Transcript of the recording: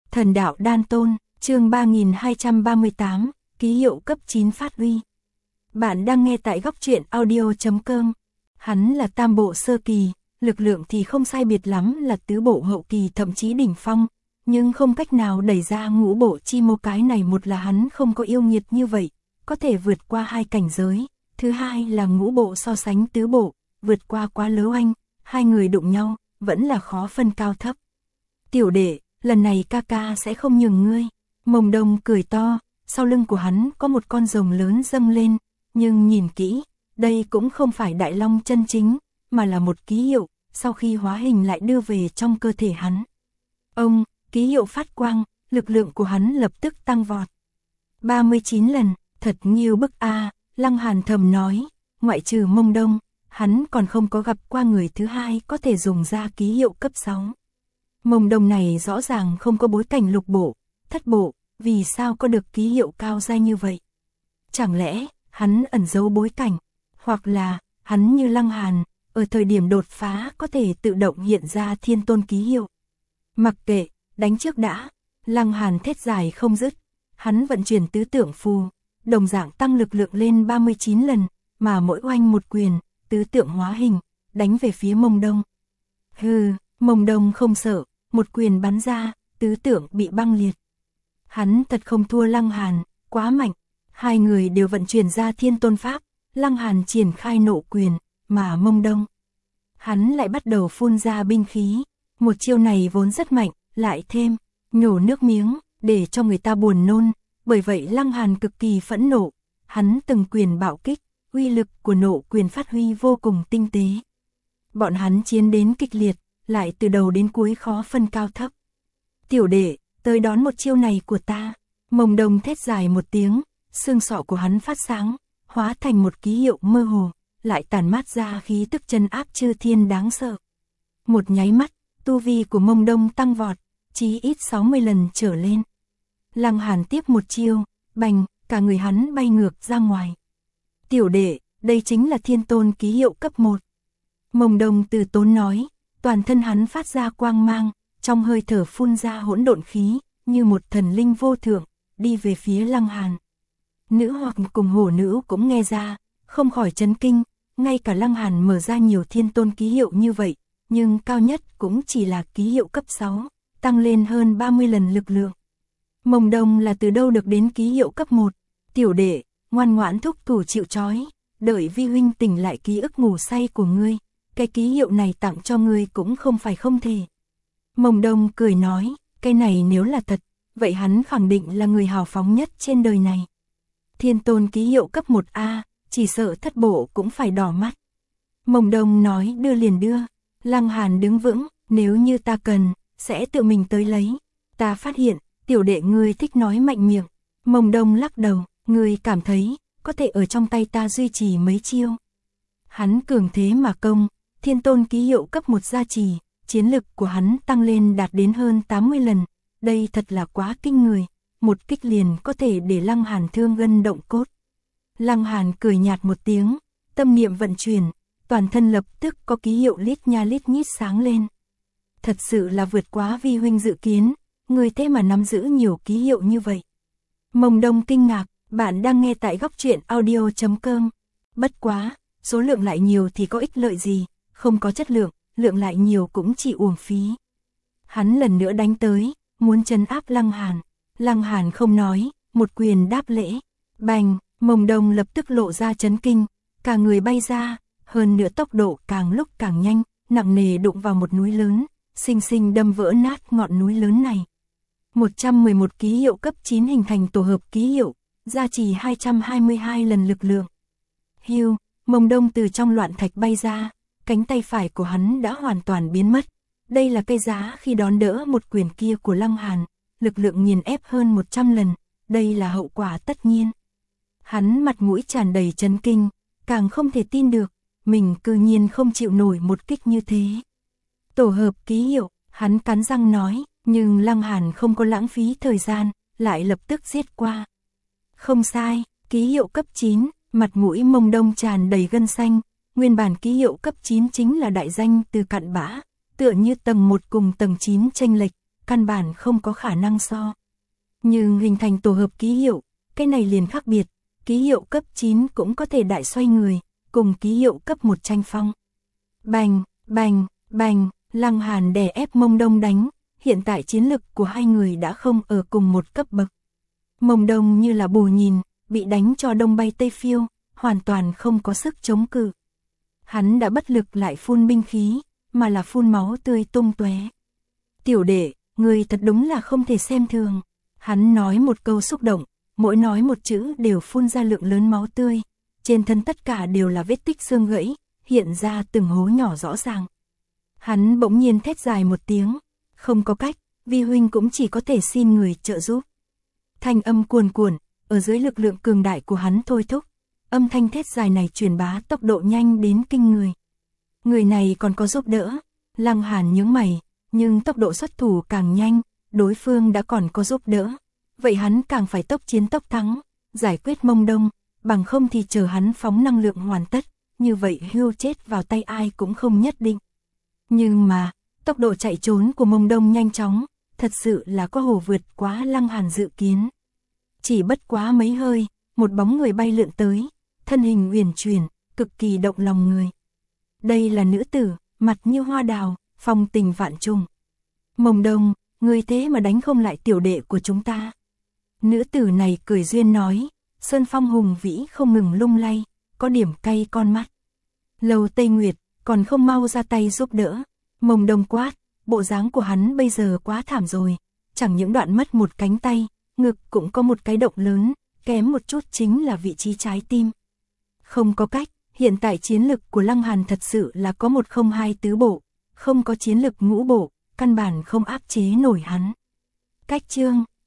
Thần đạo đan tôn, chương 3238, ký hiệu cấp 9 phát huy. Bạn đang nghe tại góc truyện audio.com. Hắn là tam bộ sơ kỳ, lực lượng thì không sai biệt lắm là tứ bộ hậu kỳ thậm chí đỉnh phong, nhưng không cách nào đẩy ra ngũ bộ chi mô. Cái này một là hắn không có yêu nghiệt như vậy, có thể vượt qua hai cảnh giới, thứ hai là ngũ bộ so sánh tứ bộ, vượt qua quá lớ oanh, hai người đụng nhau, vẫn là khó phân cao thấp. Tiểu đệ, lần này ca ca sẽ không nhường ngươi. Mông Đông cười to, sau lưng của hắn có một con rồng lớn dâng lên, nhưng nhìn kỹ, đây cũng không phải đại long chân chính, mà là một ký hiệu, sau khi hóa hình lại đưa về trong cơ thể hắn. Ông, ký hiệu phát quang, lực lượng của hắn lập tức tăng vọt. 39 lần, thật nhiều bức a. Lăng Hàn thầm nói, ngoại trừ Mông Đông, hắn còn không có gặp qua người thứ hai có thể dùng ra ký hiệu cấp 6. Mông Đông này rõ ràng không có bối cảnh lục bộ, thất bộ, vì sao có được ký hiệu cao dai như vậy? Chẳng lẽ, hắn ẩn giấu bối cảnh, hoặc là, hắn như Lăng Hàn, ở thời điểm đột phá có thể tự động hiện ra thiên tôn ký hiệu. Mặc kệ, đánh trước đã, Lăng Hàn thét dài không dứt, hắn vận chuyển tứ tượng phù, đồng dạng tăng lực lượng lên 39 lần, mà mỗi oanh một quyền, tứ tượng hóa hình, đánh về phía Mông Đông. Hừ, Mông Đông không sợ, một quyền bắn ra, tứ tượng bị băng liệt. Hắn thật không thua Lăng Hàn, quá mạnh, hai người đều vận chuyển ra thiên tôn pháp, Lăng Hàn triển khai nộ quyền, mà Mông Đông. Hắn lại bắt đầu phun ra binh khí, một chiêu này vốn rất mạnh, lại thêm, nhổ nước miếng, để cho người ta buồn nôn, bởi vậy Lăng Hàn cực kỳ phẫn nộ, hắn từng quyền bạo kích, uy lực của nộ quyền phát huy vô cùng tinh tế. Bọn hắn chiến đến kịch liệt, lại từ đầu đến cuối khó phân cao thấp. Tiểu đệ, tới đón một chiêu này của ta. Mông Đông thét dài một tiếng, xương sọ của hắn phát sáng, hóa thành một ký hiệu mơ hồ, lại tản mát ra khí tức chân áp chư thiên đáng sợ. Một nháy mắt, tu vi của Mông Đông tăng vọt, chí ít 60 lần trở lên. Lăng Hàn tiếp một chiêu, bành, cả người hắn bay ngược ra ngoài. Tiểu đệ, đây chính là thiên tôn ký hiệu cấp 1. Mông Đông từ tốn nói, toàn thân hắn phát ra quang mang, trong hơi thở phun ra hỗn độn khí, như một thần linh vô thượng, đi về phía Lăng Hàn. Nữ hoặc cùng hổ nữ cũng nghe ra, không khỏi chấn kinh, ngay cả Lăng Hàn mở ra nhiều thiên tôn ký hiệu như vậy, nhưng cao nhất cũng chỉ là ký hiệu cấp 6, tăng lên hơn 30 lần lực lượng. Mông Đông là từ đâu được đến ký hiệu cấp 1? Tiểu đệ, ngoan ngoãn thúc thủ chịu trói, đợi vi huynh tỉnh lại ký ức ngủ say của ngươi, cái ký hiệu này tặng cho ngươi cũng không phải không thể. Mông Đông cười nói, cái này nếu là thật, vậy hắn khẳng định là người hào phóng nhất trên đời này. Thiên tôn ký hiệu cấp 1A, chỉ sợ thất bộ cũng phải đỏ mắt. Mông Đông nói đưa liền đưa, Lăng Hàn đứng vững, nếu như ta cần, sẽ tự mình tới lấy. Ta phát hiện, tiểu đệ ngươi thích nói mạnh miệng. Mông Đông lắc đầu, ngươi cảm thấy, có thể ở trong tay ta duy trì mấy chiêu. Hắn cường thế mà công, thiên tôn ký hiệu cấp 1 gia trì, chiến lực của hắn tăng lên đạt đến hơn 80 lần. Đây thật là quá kinh người, một kích liền có thể để Lăng Hàn thương gân động cốt. Lăng Hàn cười nhạt một tiếng, tâm niệm vận chuyển, toàn thân lập tức có ký hiệu lít nha lít nhít sáng lên. Thật sự là vượt quá vi huynh dự kiến, người thế mà nắm giữ nhiều ký hiệu như vậy. Mông Đông kinh ngạc, bạn đang nghe tại góc truyện audio.com. Bất quá, số lượng lại nhiều thì có ích lợi gì, không có chất lượng, lượng lại nhiều cũng chỉ uổng phí. Hắn lần nữa đánh tới, muốn trấn áp Lăng Hàn. Lăng Hàn không nói, một quyền đáp lễ. Bành, Mông Đông lập tức lộ ra chấn kinh, cả người bay ra, hơn nữa tốc độ càng lúc càng nhanh, nặng nề đụng vào một núi lớn, xinh xinh đâm vỡ nát ngọn núi lớn này. 111 ký hiệu cấp 9 hình thành tổ hợp ký hiệu, gia trì 222 lần lực lượng. Hưu, Mông Đông từ trong loạn thạch bay ra, cánh tay phải của hắn đã hoàn toàn biến mất. Đây là cái giá khi đón đỡ một quyền kia của Lăng Hàn, lực lượng nghiền ép hơn 100 lần, đây là hậu quả tất nhiên. Hắn mặt mũi tràn đầy chấn kinh, càng không thể tin được, mình cư nhiên không chịu nổi một kích như thế. Tổ hợp ký hiệu, hắn cắn răng nói, nhưng Lăng Hàn không có lãng phí thời gian, lại lập tức giết qua. Không sai, ký hiệu cấp 9, mặt mũi Mông Đông tràn đầy gân xanh, nguyên bản ký hiệu cấp 9 chính là đại danh từ cặn bã, tựa như tầng 1 cùng tầng 9 chênh lệch, căn bản không có khả năng so. Nhưng hình thành tổ hợp ký hiệu, cái này liền khác biệt, ký hiệu cấp 9 cũng có thể đại xoay người, cùng ký hiệu cấp 1 tranh phong. Bành, bành, bành, Lăng Hàn đè ép Mông Đông đánh, hiện tại chiến lực của hai người đã không ở cùng một cấp bậc. Mông Đông như là bù nhìn, bị đánh cho đông bay tây phiêu, hoàn toàn không có sức chống cự. Hắn đã bất lực lại phun binh khí, mà là phun máu tươi tung tóe. Tiểu đệ, người thật đúng là không thể xem thường. Hắn nói một câu xúc động, mỗi nói một chữ đều phun ra lượng lớn máu tươi, trên thân tất cả đều là vết tích xương gãy, hiện ra từng hố nhỏ rõ ràng. Hắn bỗng nhiên thét dài một tiếng, không có cách, vi huynh cũng chỉ có thể xin người trợ giúp. Thanh âm cuồn cuộn, ở dưới lực lượng cường đại của hắn thôi thúc, âm thanh thét dài này truyền bá tốc độ nhanh đến kinh người. Người này còn có giúp đỡ, Lăng Hàn nhướng mày, nhưng tốc độ xuất thủ càng nhanh, đối phương đã còn có giúp đỡ, vậy hắn càng phải tốc chiến tốc thắng, giải quyết Mông Đông, bằng không thì chờ hắn phóng năng lượng hoàn tất, như vậy hưu chết vào tay ai cũng không nhất định. Nhưng mà, tốc độ chạy trốn của Mông Đông nhanh chóng, thật sự là có hồ vượt quá Lăng Hàn dự kiến. Chỉ bất quá mấy hơi, một bóng người bay lượn tới, thân hình uyển chuyển, cực kỳ động lòng người. Đây là nữ tử, mặt như hoa đào, phong tình vạn trùng. Mông Đông, người thế mà đánh không lại tiểu đệ của chúng ta. Nữ tử này cười duyên nói, sơn phong hùng vĩ không ngừng lung lay, có điểm cay con mắt. Lầu Tây Nguyệt, còn không mau ra tay giúp đỡ. Mông Đông quát, bộ dáng của hắn bây giờ quá thảm rồi, chẳng những đoạn mất một cánh tay, ngực cũng có một cái động lớn, kém một chút chính là vị trí trái tim. Không có cách, hiện tại chiến lực của Lăng Hàn thật sự là có 102 tứ bộ, không có chiến lực ngũ bộ, căn bản không áp chế nổi hắn. Cách chương